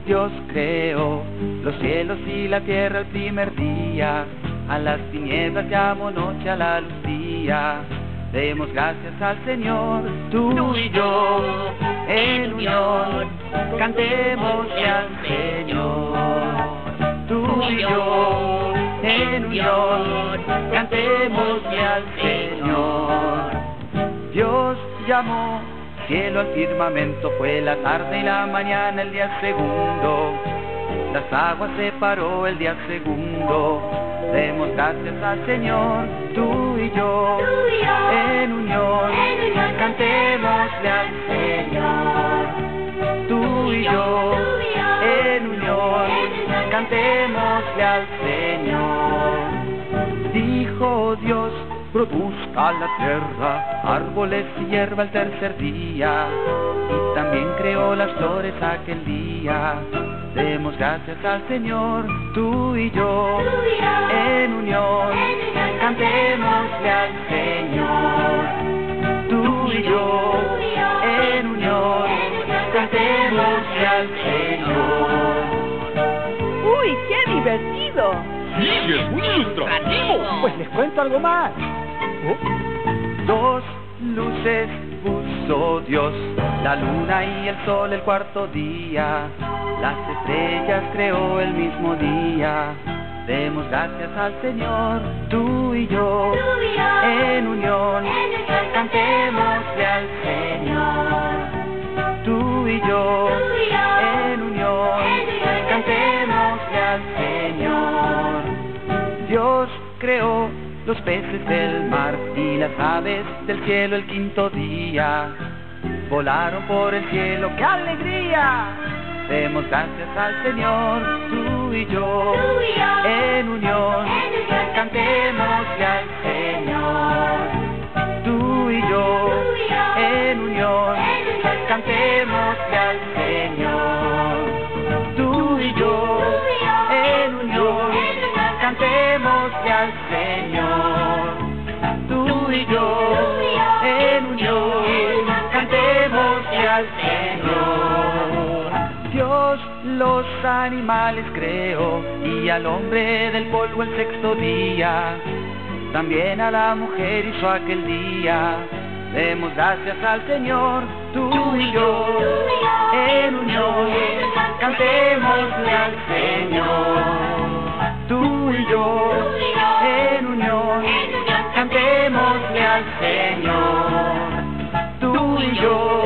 Dios creó los cielos y la tierra el primer día. A las tinieblas llamó noche, a la luz día. Demos gracias al Señor, tú y yo, en unión, cantémosle al Señor. Tú y yo, en unión, cantémosle al Señor. Dios llamó cielo al firmamento, fue la tarde y la mañana el día segundo. Las aguas separó el día segundo. Demos gracias al Señor, tú y yo, en unión, cantémosle al Señor. Tú y yo, en unión, cantémosle al Señor. Dijo Dios, produzca la tierra árboles y hierba el tercer día, y también creó las flores aquel día. Demos gracias al Señor, tú y yo, en unión, cantémosle al Señor. Tú y yo, en unión, cantémosle al Señor. ¡Uy, qué divertido! Sí, es muy ilustrativo. Pues les cuento algo más. Dos luces puso Dios, la luna y el sol el cuarto día. Las estrellas creó el mismo día. Demos gracias al Señor, tú y yo, en unión, cantémosle al Señor. Tú y yo, en unión, cantémosle al Señor. Dios creó los peces del mar y las aves del cielo el quinto día. Volaron por el cielo, ¡qué alegría! Demos gracias al Señor, tú y yo, en unión, cantémosle al Señor. Tú y yo, en unión, cantémosle al Señor. Tú y yo, en unión, cantémosle al Señor. Tú y yo, en unión, cantémosle al Señor. Dios los animales creó y al hombre del polvo el sexto día. También a la mujer hizo aquel día. Demos gracias al Señor, tú y yo, en unión, cantémosle al Señor. Tú y yo, en unión, cantémosle al Señor. Tú y yo,